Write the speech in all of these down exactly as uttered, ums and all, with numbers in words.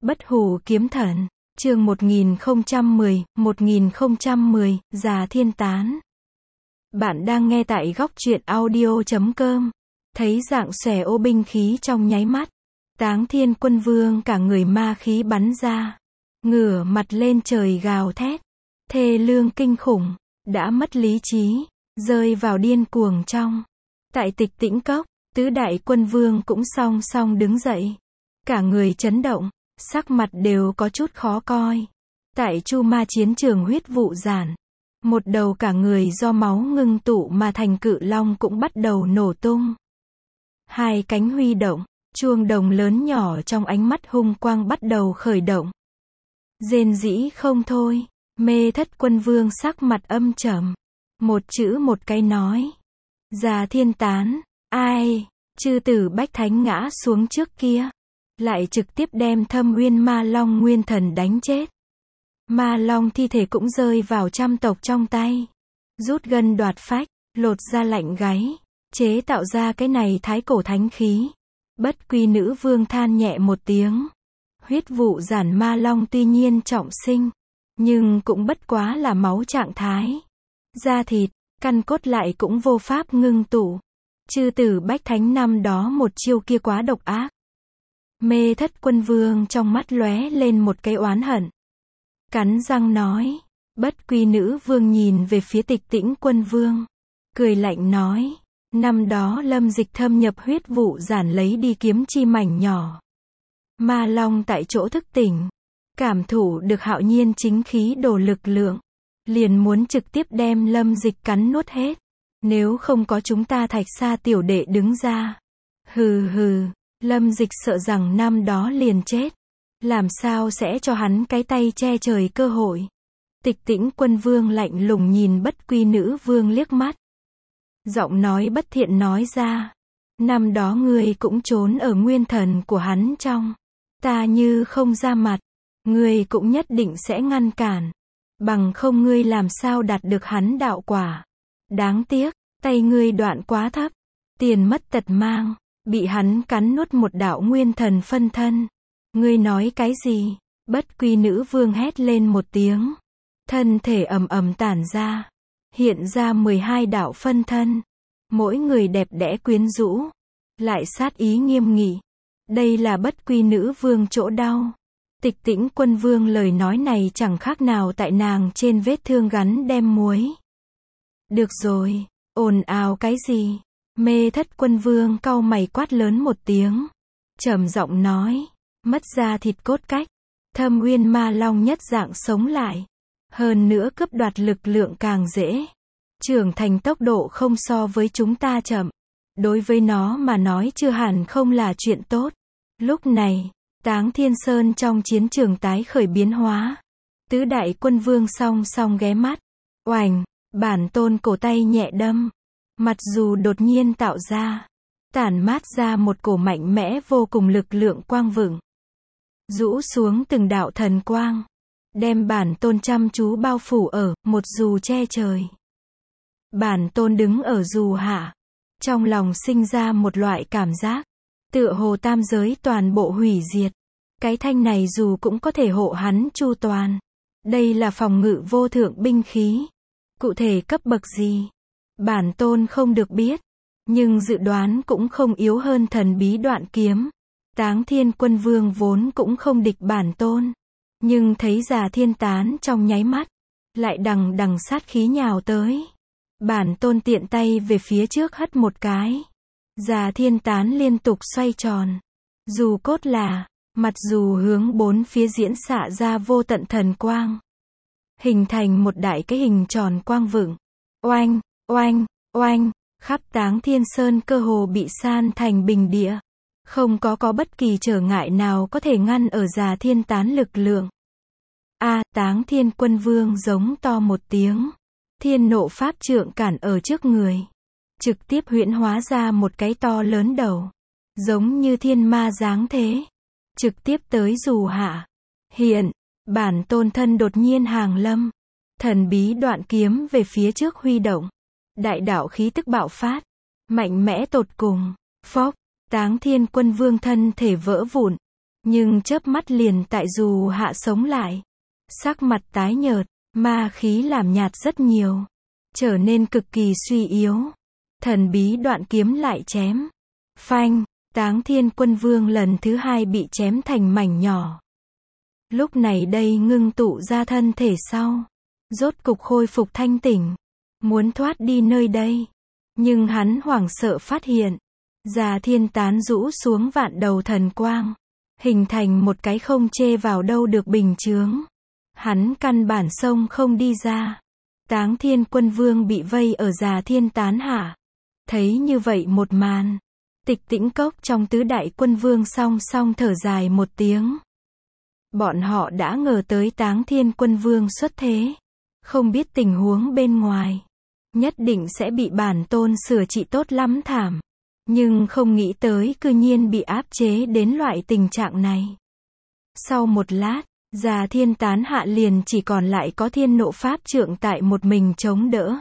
Bất hủ kiếm thần, chương một nghìn không trăm mười, một nghìn không trăm mười, Già Thiên Tán. Bạn đang nghe tại góc truyện audio chấm com. Thấy dạng xòe ô binh khí trong nháy mắt, Táng Thiên Quân Vương cả người ma khí bắn ra, ngửa mặt lên trời gào thét, thê lương kinh khủng, đã mất lý trí, rơi vào điên cuồng trong. Tại Tịch Tĩnh Cốc, tứ đại quân vương cũng song song đứng dậy, cả người chấn động, sắc mặt đều có chút khó coi. Tại Chu Ma chiến trường huyết vụ giản, một đầu cả người do máu ngưng tụ mà thành cự long cũng bắt đầu nổ tung. Hai cánh huy động, chuông đồng lớn nhỏ trong ánh mắt hung quang bắt đầu khởi động. Rên rỉ không thôi, Mê Thất Quân Vương sắc mặt âm trầm, một chữ một cái nói: Già Thiên Tán, ai, chư tử Bách Thánh ngã xuống trước kia, lại trực tiếp đem Thâm Uyên Ma Long Nguyên Thần đánh chết. Ma Long thi thể cũng rơi vào trăm tộc trong tay, rút gân đoạt phách, lột ra lạnh gáy, chế tạo ra cái này thái cổ thánh khí. Bất Quy Nữ Vương than nhẹ một tiếng. Huyết vụ giản Ma Long tuy nhiên trọng sinh, nhưng cũng bất quá là máu trạng thái. Da thịt, căn cốt lại cũng vô pháp ngưng tụ. Chư tử Bách Thánh năm đó một chiêu kia quá độc ác. Mê Thất Quân Vương trong mắt lóe lên một cái oán hận, cắn răng nói. Bất Quy Nữ Vương nhìn về phía Tịch Tĩnh Quân Vương, cười lạnh nói: năm đó Lâm Dịch thâm nhập huyết vụ giản lấy đi kiếm chi mảnh nhỏ. Ma Long tại chỗ thức tỉnh, cảm thụ được hạo nhiên chính khí đổ lực lượng, liền muốn trực tiếp đem Lâm Dịch cắn nuốt hết. Nếu không có chúng ta Thạch Sa tiểu đệ đứng ra. Hừ hừ, Lâm Dịch sợ rằng năm đó liền chết, làm sao sẽ cho hắn cái tay che trời cơ hội. Tịch Tĩnh Quân Vương lạnh lùng nhìn Bất Quy Nữ Vương liếc mắt, giọng nói bất thiện nói ra: năm đó ngươi cũng trốn ở nguyên thần của hắn trong, ta như không ra mặt, ngươi cũng nhất định sẽ ngăn cản, bằng không ngươi làm sao đạt được hắn đạo quả. Đáng tiếc, tay ngươi đoạn quá thấp, tiền mất tật mang, bị hắn cắn nuốt một đạo nguyên thần phân thân. Ngươi nói cái gì? Bất Quy Nữ Vương hét lên một tiếng, thân thể ầm ầm tản ra, hiện ra mười hai đạo phân thân, mỗi người đẹp đẽ quyến rũ, lại sát ý nghiêm nghị. Đây là Bất Quy Nữ Vương chỗ đau. Tịch Tĩnh Quân Vương lời nói này chẳng khác nào tại nàng trên vết thương gắn đem muối. Được rồi, ồn ào cái gì? Mê Thất Quân Vương cau mày quát lớn một tiếng, trầm giọng nói: mất da thịt cốt cách, Thâm Uyên Ma Long nhất dạng sống lại, hơn nữa cướp đoạt lực lượng càng dễ, trưởng thành tốc độ không so với chúng ta chậm, đối với nó mà nói chưa hẳn không là chuyện tốt. Lúc này, Táng Thiên Sơn trong chiến trường tái khởi biến hóa, tứ đại quân vương song song ghé mắt. Oành, bản tôn cổ tay nhẹ đâm, mặc dù đột nhiên tạo ra, tản mát ra một cổ mạnh mẽ vô cùng lực lượng quang vựng, rũ xuống từng đạo thần quang, đem bản tôn chăm chú bao phủ ở một dù che trời. Bản tôn đứng ở dù hạ, trong lòng sinh ra một loại cảm giác, tựa hồ tam giới toàn bộ hủy diệt. Cái thanh này dù cũng có thể hộ hắn chu toàn. Đây là phòng ngự vô thượng binh khí. Cụ thể cấp bậc gì? Bản tôn không được biết. Nhưng dự đoán cũng không yếu hơn thần bí đoạn kiếm. Táng Thiên Quân Vương vốn cũng không địch bản tôn. Nhưng thấy Già Thiên Tán trong nháy mắt, lại đằng đằng sát khí nhào tới. Bản tôn tiện tay về phía trước hất một cái. Già Thiên Tán liên tục xoay tròn. Dù cốt là, mặc dù hướng bốn phía diễn xạ ra vô tận thần quang, hình thành một đại cái hình tròn quang vựng. Oanh, oanh, oanh, khắp Táng Thiên Sơn cơ hồ bị san thành bình địa. Không có có bất kỳ trở ngại nào có thể ngăn ở Già Thiên Tán lực lượng. A, Táng Thiên Quân Vương giống to một tiếng. Thiên nộ pháp trượng cản ở trước người, trực tiếp huyễn hóa ra một cái to lớn đầu, giống như thiên ma dáng thế, trực tiếp tới dù hạ. Hiện, bản tôn thân đột nhiên hàng lâm, thần bí đoạn kiếm về phía trước huy động, đại đạo khí tức bạo phát, mạnh mẽ tột cùng. Phốc, Táng Thiên Quân Vương thân thể vỡ vụn, nhưng chớp mắt liền tại dù hạ sống lại. Sắc mặt tái nhợt, ma khí làm nhạt rất nhiều, trở nên cực kỳ suy yếu. Thần bí đoạn kiếm lại chém. Phanh, Táng Thiên Quân Vương lần thứ hai bị chém thành mảnh nhỏ. Lúc này đây ngưng tụ ra thân thể sau, rốt cục khôi phục thanh tỉnh, muốn thoát đi nơi đây. Nhưng hắn hoảng sợ phát hiện, Già Thiên Tán rũ xuống vạn đầu thần quang, hình thành một cái không chê vào đâu được bình chướng. Hắn căn bản xông không đi ra. Táng Thiên Quân Vương bị vây ở Già Thiên Tán hạ. Thấy như vậy một màn, Tịch Tĩnh Cốc trong tứ đại quân vương song song thở dài một tiếng. Bọn họ đã ngờ tới Táng Thiên Quân Vương xuất thế, không biết tình huống bên ngoài, nhất định sẽ bị bản tôn sửa trị tốt lắm thảm. Nhưng không nghĩ tới cư nhiên bị áp chế đến loại tình trạng này. Sau một lát, Già Thiên Tán hạ liền chỉ còn lại có Thiên Nộ Pháp Trượng tại một mình chống đỡ.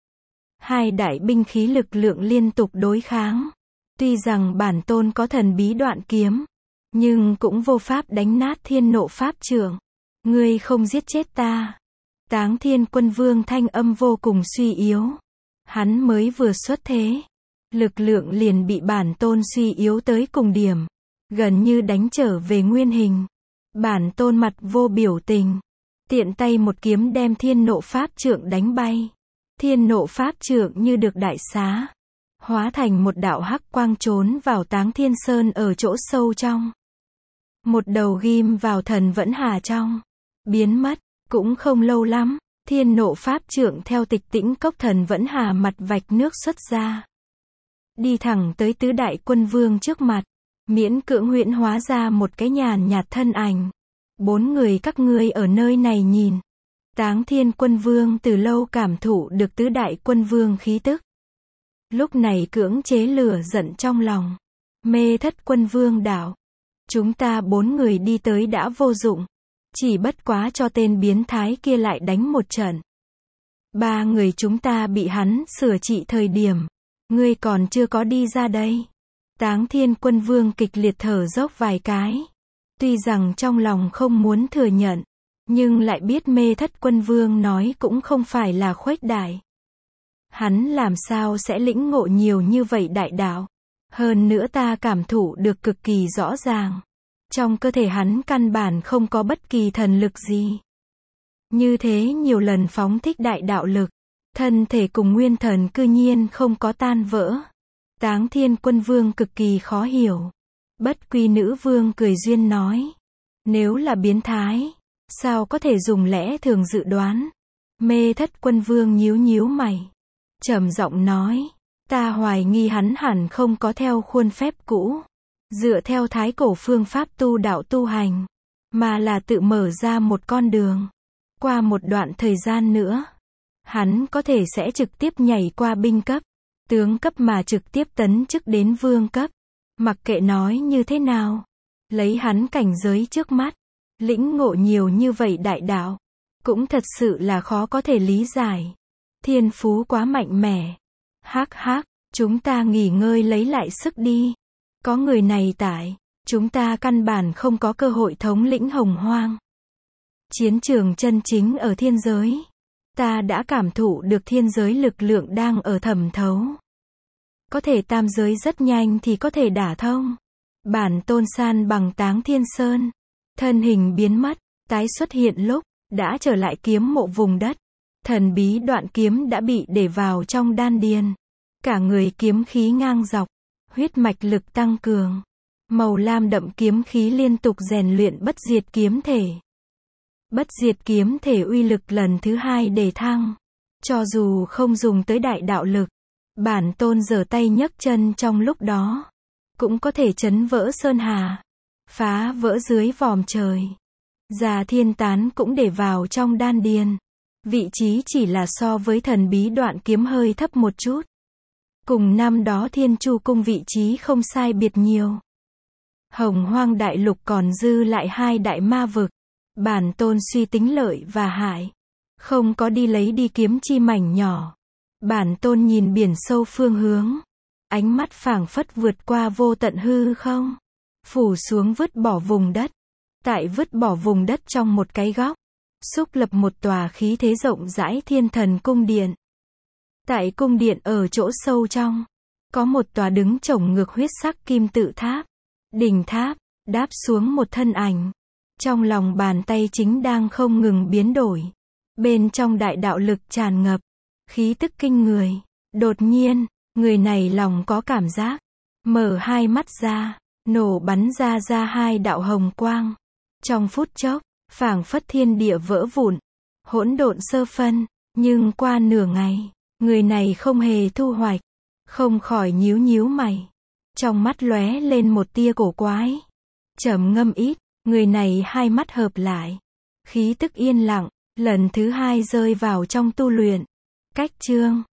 Hai đại binh khí lực lượng liên tục đối kháng. Tuy rằng bản tôn có thần bí đoạn kiếm, nhưng cũng vô pháp đánh nát Thiên Nộ Pháp Trượng. Ngươi không giết chết ta. Táng Thiên Quân Vương thanh âm vô cùng suy yếu. Hắn mới vừa xuất thế, lực lượng liền bị bản tôn suy yếu tới cùng điểm, gần như đánh trở về nguyên hình. Bản tôn mặt vô biểu tình, tiện tay một kiếm đem Thiên Nộ Pháp Trượng đánh bay. Thiên Nộ Pháp Trượng như được đại xá, hóa thành một đạo hắc quang trốn vào Táng Thiên Sơn ở chỗ sâu trong. Một đầu ghim vào Thần Vẫn Hà trong, biến mất. Cũng không lâu lắm, Thiên Nộ Pháp Trượng theo Tịch Tĩnh Cốc Thần Vẫn Hà mặt vạch nước xuất ra, đi thẳng tới tứ đại quân vương trước mặt, miễn cưỡng huyễn hóa ra một cái nhàn nhạt thân ảnh. Bốn người các ngươi ở nơi này nhìn. Táng Thiên Quân Vương từ lâu cảm thụ được tứ đại quân vương khí tức. Lúc này cưỡng chế lửa giận trong lòng. Mê Thất Quân Vương đạo, chúng ta bốn người đi tới đã vô dụng, chỉ bất quá cho tên biến thái kia lại đánh một trận. Ba người chúng ta bị hắn sửa trị thời điểm, ngươi còn chưa có đi ra đây. Táng Thiên Quân Vương kịch liệt thở dốc vài cái. Tuy rằng trong lòng không muốn thừa nhận, nhưng lại biết Mê Thất Quân Vương nói cũng không phải là khuếch đại. Hắn làm sao sẽ lĩnh ngộ nhiều như vậy đại đạo. Hơn nữa ta cảm thụ được cực kỳ rõ ràng. Trong cơ thể hắn căn bản không có bất kỳ thần lực gì. Như thế nhiều lần phóng thích đại đạo lực, thân thể cùng nguyên thần cư nhiên không có tan vỡ. Táng Thiên Quân Vương cực kỳ khó hiểu. Bất Quy Nữ Vương cười duyên nói, nếu là biến thái, sao có thể dùng lẽ thường dự đoán. Mê Thất Quân Vương nhíu nhíu mày, trầm giọng nói, ta hoài nghi hắn hẳn không có theo khuôn phép cũ, dựa theo thái cổ phương pháp tu đạo tu hành, mà là tự mở ra một con đường. Qua một đoạn thời gian nữa, hắn có thể sẽ trực tiếp nhảy qua binh cấp, tướng cấp mà trực tiếp tấn chức đến vương cấp. Mặc kệ nói như thế nào, lấy hắn cảnh giới trước mắt, lĩnh ngộ nhiều như vậy đại đạo, cũng thật sự là khó có thể lý giải. Thiên phú quá mạnh mẽ. Hắc hắc, chúng ta nghỉ ngơi lấy lại sức đi. Có người này tại, chúng ta căn bản không có cơ hội thống lĩnh Hồng Hoang. Chiến trường chân chính ở thiên giới. Ta đã cảm thụ được thiên giới lực lượng đang ở thẩm thấu. Có thể tam giới rất nhanh thì có thể đả thông. Bản tôn san bằng Táng Thiên Sơn. Thân hình biến mất, tái xuất hiện lúc, đã trở lại kiếm mộ vùng đất. Thần bí đoạn kiếm đã bị để vào trong đan điền. Cả người kiếm khí ngang dọc, huyết mạch lực tăng cường. Màu lam đậm kiếm khí liên tục rèn luyện bất diệt kiếm thể. Bất diệt kiếm thể uy lực lần thứ hai đề thăng. Cho dù không dùng tới đại đạo lực, bản tôn giở tay nhấc chân trong lúc đó, cũng có thể chấn vỡ sơn hà, phá vỡ dưới vòm trời. Già Thiên Tán cũng để vào trong đan điền. Vị trí chỉ là so với thần bí đoạn kiếm hơi thấp một chút. Cùng năm đó Thiên Chu Cung vị trí không sai biệt nhiều. Hồng Hoang đại lục còn dư lại hai đại ma vực. Bản tôn suy tính lợi và hại, không có đi lấy đi kiếm chi mảnh nhỏ. Bản tôn nhìn biển sâu phương hướng, ánh mắt phảng phất vượt qua vô tận hư không. phủ xuống vứt bỏ vùng đất. Tại vứt bỏ vùng đất trong một cái góc, xúc lập một tòa khí thế rộng rãi thiên thần cung điện. Tại cung điện ở chỗ sâu trong, có một tòa đứng chổng ngược huyết sắc kim tự tháp. Đỉnh tháp, đáp xuống một thân ảnh. Trong lòng bàn tay chính đang không ngừng biến đổi. Bên trong đại đạo lực tràn ngập, khí tức kinh người. Đột nhiên, người này lòng có cảm giác, mở hai mắt ra, nổ bắn ra ra hai đạo hồng quang. Trong phút chốc, phảng phất thiên địa vỡ vụn, hỗn độn sơ phân, nhưng qua nửa ngày, người này không hề thu hoạch, không khỏi nhíu nhíu mày. Trong mắt lóe lên một tia cổ quái. Trầm ngâm ít, người này hai mắt hợp lại, khí tức yên lặng, lần thứ hai rơi vào trong tu luyện. Cách chương